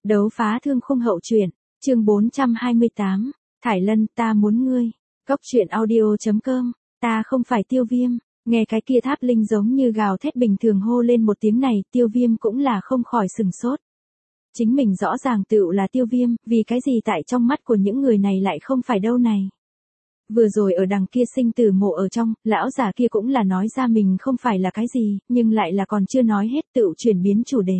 Đấu phá thương khung hậu truyện, chương 428, Thải Lân ta muốn ngươi, Cốc truyện audio.com, ta không phải Tiêu Viêm, nghe cái kia Tháp Linh giống như gào thét bình thường hô lên một tiếng này, Tiêu Viêm cũng là không khỏi sừng sốt. Chính mình rõ ràng tựu là Tiêu Viêm, vì cái gì tại trong mắt của những người này lại không phải đâu này. Vừa rồi ở đằng kia sinh tử mộ ở trong, lão già kia cũng là nói ra mình không phải là cái gì, nhưng lại là còn chưa nói hết tựu chuyển biến chủ đề.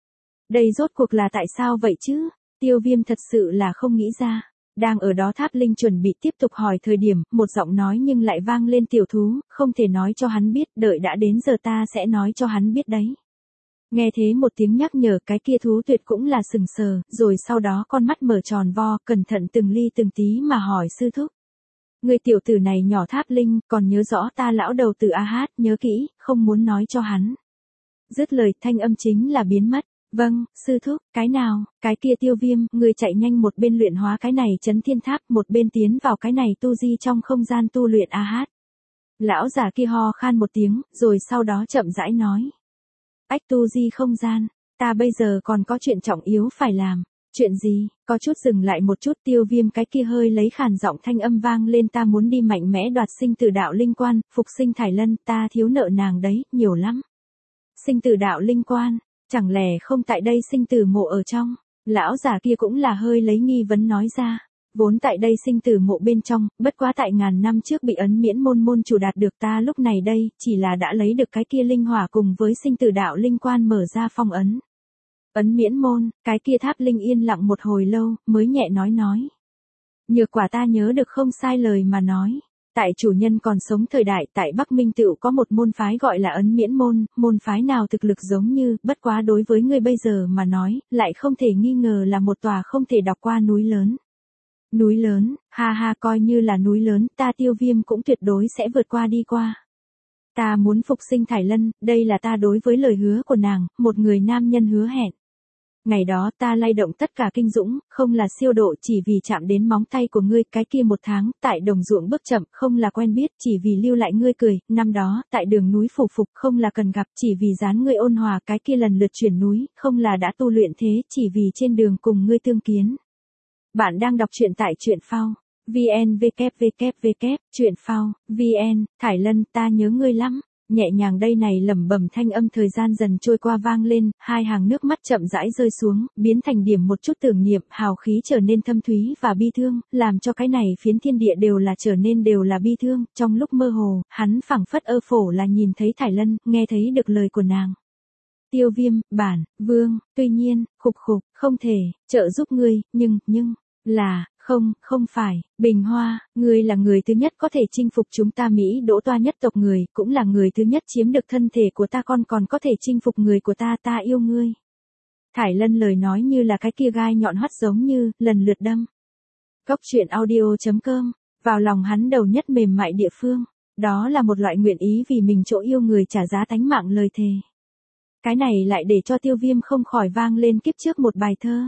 Đây rốt cuộc là tại sao vậy chứ? Tiêu Viêm thật sự là không nghĩ ra. Đang ở đó Tháp Linh chuẩn bị tiếp tục hỏi thời điểm, một giọng nói nhưng lại vang lên tiểu thú, không thể nói cho hắn biết, đợi đã đến giờ ta sẽ nói cho hắn biết đấy. Nghe thế một tiếng nhắc nhở cái kia thú tuyệt cũng là sừng sờ, rồi sau đó con mắt mở tròn vo, cẩn thận từng ly từng tí mà hỏi sư thúc. Người tiểu tử này nhỏ Tháp Linh, còn nhớ rõ ta lão đầu tử A Hát, nhớ kỹ, không muốn nói cho hắn. Dứt lời thanh âm chính là biến mất. Vâng, sư thúc, cái nào, cái kia Tiêu Viêm, người chạy nhanh một bên luyện hóa cái này chấn thiên tháp, một bên tiến vào cái này tu di trong không gian tu luyện A Hát. Lão già kia ho khan một tiếng, rồi sau đó chậm rãi nói. Ách tu di không gian, ta bây giờ còn có chuyện trọng yếu phải làm. Chuyện gì, có chút dừng lại một chút Tiêu Viêm cái kia hơi lấy khàn giọng thanh âm vang lên ta muốn đi mạnh mẽ đoạt sinh tử đạo linh quan, phục sinh Thải Lân, ta thiếu nợ nàng đấy, nhiều lắm. Sinh tử đạo linh quan. Chẳng lẽ không tại đây sinh tử mộ ở trong, lão già kia cũng là hơi lấy nghi vấn nói ra, vốn tại đây sinh tử mộ bên trong, bất quá tại ngàn năm trước bị ấn miễn môn chủ đạt được ta lúc này đây, chỉ là đã lấy được cái kia linh hỏa cùng với sinh tử đạo linh quan mở ra phong ấn. Ấn miễn môn, cái kia Tháp Linh yên lặng một hồi lâu, mới nhẹ nói. Nhược quả ta nhớ được không sai lời mà nói. Tại chủ nhân còn sống thời đại, tại Bắc Minh tựu có một môn phái gọi là ấn miễn môn phái nào thực lực giống như, bất quá đối với ngươi bây giờ mà nói, lại không thể nghi ngờ là một tòa không thể đọc qua núi lớn. Núi lớn, ha ha coi như là núi lớn, ta Tiêu Viêm cũng tuyệt đối sẽ vượt qua đi qua. Ta muốn phục sinh Thải Lân, đây là ta đối với lời hứa của nàng, một người nam nhân hứa hẹn. Ngày đó ta lay động tất cả kinh dũng, không là siêu độ chỉ vì chạm đến móng tay của ngươi, cái kia một tháng, tại đồng ruộng bước chậm, không là quen biết, chỉ vì lưu lại ngươi cười, năm đó, tại đường núi phủ phục, không là cần gặp, chỉ vì dán ngươi ôn hòa, cái kia lần lượt chuyển núi, không là đã tu luyện thế, chỉ vì trên đường cùng ngươi tương kiến. Bạn đang đọc truyện tại truyện phao, vn www, truyện phao, vn, Thải Lân, ta nhớ ngươi lắm. Nhẹ nhàng đây này lẩm bẩm thanh âm thời gian dần trôi qua vang lên, hai hàng nước mắt chậm rãi rơi xuống, biến thành điểm một chút tưởng niệm, hào khí trở nên thâm thúy và bi thương, làm cho cái này phiến thiên địa đều là bi thương, trong lúc mơ hồ, hắn phảng phất phổ là nhìn thấy Thải Lân, nghe thấy được lời của nàng. Tiêu Viêm, bản, vương, tuy nhiên, khục, không thể, trợ giúp ngươi, nhưng, là, không phải, Bình Hoa, ngươi là người thứ nhất có thể chinh phục chúng ta Mỹ Đỗ toa nhất tộc người, cũng là người thứ nhất chiếm được thân thể của ta còn có thể chinh phục người của ta yêu ngươi. Thải Lân lời nói như là cái kia gai nhọn hoắt giống như, lần lượt đâm. Cốc truyện audio.com, vào lòng hắn đầu nhất mềm mại địa phương, đó là một loại nguyện ý vì mình chỗ yêu người trả giá tánh mạng lời thề. Cái này lại để cho Tiêu Viêm không khỏi vang lên kiếp trước một bài thơ.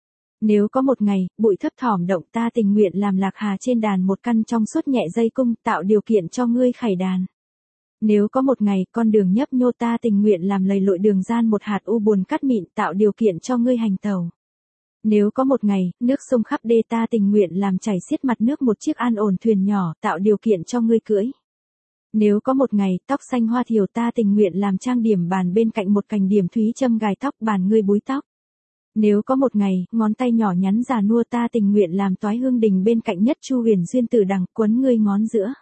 Nếu có một ngày, bụi thấp thỏm động ta tình nguyện làm lạc hà trên đàn một căn trong suốt nhẹ dây cung tạo điều kiện cho ngươi khải đàn. Nếu có một ngày con đường nhấp nhô ta tình nguyện làm lầy lội đường gian một hạt u buồn cắt mịn tạo điều kiện cho ngươi hành tàu. Nếu có một ngày, nước sông khắp đê ta tình nguyện làm chảy xiết mặt nước một chiếc an ổn thuyền nhỏ tạo điều kiện cho ngươi cưỡi. Nếu có một ngày, tóc xanh hoa thiều ta tình nguyện làm trang điểm bàn bên cạnh một cành điểm thúy châm gài tóc bàn ngươi búi tóc. Nếu có một ngày, ngón tay nhỏ nhắn già nua ta tình nguyện làm toái hương đình bên cạnh nhất chu huyền duyên tử đằng quấn ngươi ngón giữa.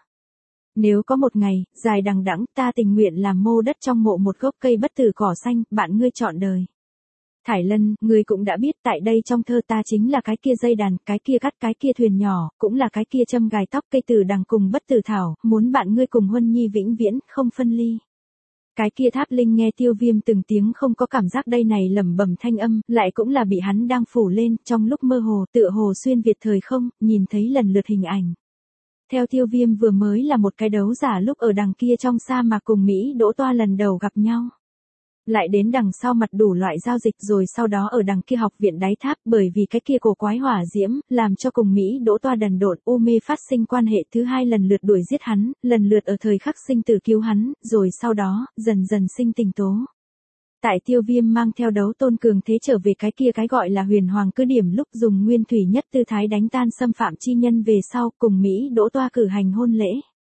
Nếu có một ngày, dài đằng đẵng ta tình nguyện làm mô đất trong mộ một gốc cây bất tử cỏ xanh, bạn ngươi chọn đời. Thải Lân, ngươi cũng đã biết tại đây trong thơ ta chính là cái kia dây đàn, cái kia cắt cái kia thuyền nhỏ, cũng là cái kia châm gài tóc cây tử đằng cùng bất tử thảo, muốn bạn ngươi cùng huân nhi vĩnh viễn, không phân ly. Cái kia Tháp Linh nghe Tiêu Viêm từng tiếng không có cảm giác đây này lẩm bẩm thanh âm, lại cũng là bị hắn đang phủ lên, trong lúc mơ hồ, tựa hồ xuyên việt thời không, nhìn thấy lần lượt hình ảnh. Theo Tiêu Viêm vừa mới là một cái đấu giả lúc ở đằng kia trong sa mạc cùng Mỹ Đỗ toa lần đầu gặp nhau. Lại đến đằng sau mặt đủ loại giao dịch rồi sau đó ở đằng kia học viện đáy tháp bởi vì cái kia cổ quái hỏa diễm, làm cho cùng Mỹ Đỗ toa đần độn u mê phát sinh quan hệ thứ hai lần lượt đuổi giết hắn, lần lượt ở thời khắc sinh tử cứu hắn, rồi sau đó, dần dần sinh tình tố. Tại Tiêu Viêm mang theo đấu tôn cường thế trở về cái kia cái gọi là huyền hoàng cứ điểm lúc dùng nguyên thủy nhất tư thái đánh tan xâm phạm chi nhân về sau cùng Mỹ Đỗ Toa cử hành hôn lễ.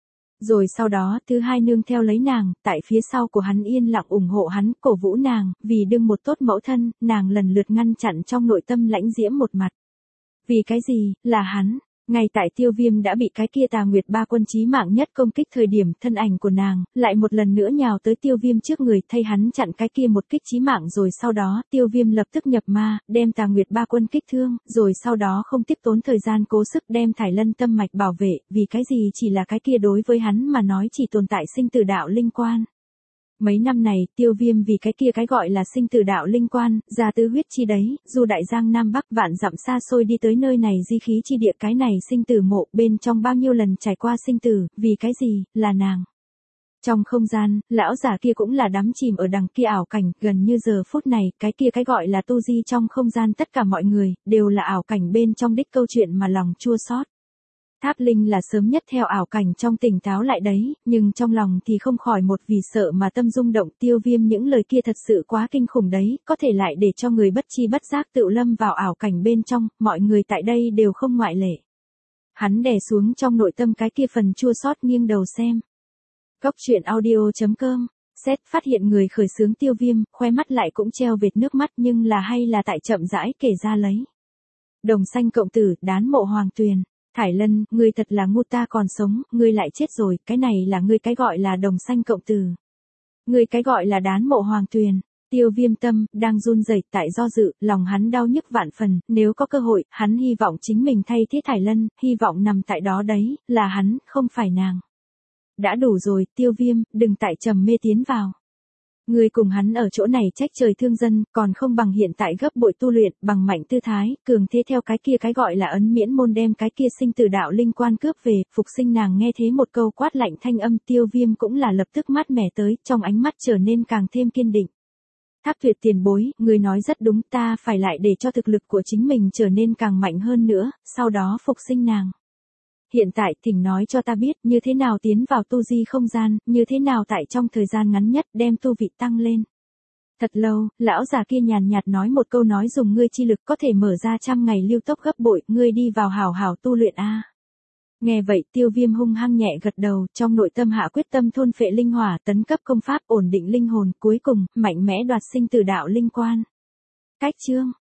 Rồi sau đó thứ hai nương theo lấy nàng, tại phía sau của hắn yên lặng ủng hộ hắn, cổ vũ nàng, vì đương một tốt mẫu thân, nàng lần lượt ngăn chặn trong nội tâm lãnh diễm một mặt. Vì cái gì, là hắn. Ngay tại Tiêu Viêm đã bị cái kia Tà Nguyệt Ba quân chí mạng nhất công kích thời điểm, thân ảnh của nàng lại một lần nữa nhào tới Tiêu Viêm trước người, thay hắn chặn cái kia một kích chí mạng. Rồi sau đó Tiêu Viêm lập tức nhập ma, đem Tà Nguyệt Ba quân kích thương, rồi sau đó không tiếp tốn thời gian cố sức đem Thải Lân tâm mạch bảo vệ, vì cái gì chỉ là cái kia đối với hắn mà nói chỉ tồn tại sinh tử đạo linh quan. Mấy năm này, Tiêu Viêm vì cái kia cái gọi là sinh tử đạo linh quan, ra tứ huyết chi đấy, dù đại giang Nam Bắc vạn dặm xa xôi đi tới nơi này di khí chi địa, cái này sinh tử mộ bên trong bao nhiêu lần trải qua sinh tử, vì cái gì, là nàng. Trong không gian, lão giả kia cũng là đắm chìm ở đằng kia ảo cảnh, gần như giờ phút này, cái kia cái gọi là tu di trong không gian tất cả mọi người, đều là ảo cảnh bên trong đích câu chuyện mà lòng chua xót. Tháp Linh là sớm nhất theo ảo cảnh trong tỉnh táo lại đấy, nhưng trong lòng thì không khỏi một vì sợ mà tâm rung động. Tiêu Viêm những lời kia thật sự quá kinh khủng đấy, có thể lại để cho người bất chi bất giác tự lâm vào ảo cảnh bên trong, mọi người tại đây đều không ngoại lệ. Hắn đè xuống trong nội tâm cái kia phần chua xót nghiêng đầu xem. Góc truyện audio.com, xét phát hiện người khởi xướng Tiêu Viêm, khoe mắt lại cũng treo vệt nước mắt nhưng là hay là tại chậm rãi kể ra lấy. Đồng xanh cộng tử, đán mộ hoàng tuyền. Thải Lân, ngươi thật là ngu, ta còn sống, ngươi lại chết rồi, cái này là ngươi cái gọi là đồng xanh cộng tử. Ngươi cái gọi là đán mộ hoàng tuyền. Tiêu Viêm tâm, đang run rẩy tại do dự, lòng hắn đau nhức vạn phần, nếu có cơ hội, hắn hy vọng chính mình thay thế Thải Lân, hy vọng nằm tại đó đấy, là hắn, không phải nàng. Đã đủ rồi, Tiêu Viêm, đừng tại trầm mê tiến vào. Ngươi cùng hắn ở chỗ này trách trời thương dân, còn không bằng hiện tại gấp bội tu luyện, bằng mạnh tư thái, cường thế theo cái kia cái gọi là ấn miễn môn đem cái kia sinh tử đạo linh quan cướp về, phục sinh. Nàng nghe thế một câu quát lạnh thanh âm, Tiêu Viêm cũng là lập tức mát mẻ tới, trong ánh mắt trở nên càng thêm kiên định. Tháp Tuyệt tiền bối, ngươi nói rất đúng, ta phải lại để cho thực lực của chính mình trở nên càng mạnh hơn nữa, sau đó phục sinh nàng. Hiện tại thỉnh nói cho ta biết như thế nào tiến vào tu di không gian, như thế nào tại trong thời gian ngắn nhất đem tu vị tăng lên. Thật lâu, lão già kia nhàn nhạt nói một câu, nói dùng ngươi chi lực có thể mở ra 100 ngày lưu tốc gấp bội, ngươi đi vào hảo hảo tu luyện a. Nghe vậy Tiêu Viêm hung hăng nhẹ gật đầu, trong nội tâm hạ quyết tâm thôn phệ linh hỏa, tấn cấp công pháp, ổn định linh hồn, cuối cùng, mạnh mẽ đoạt sinh tử đạo linh quan. Cách chương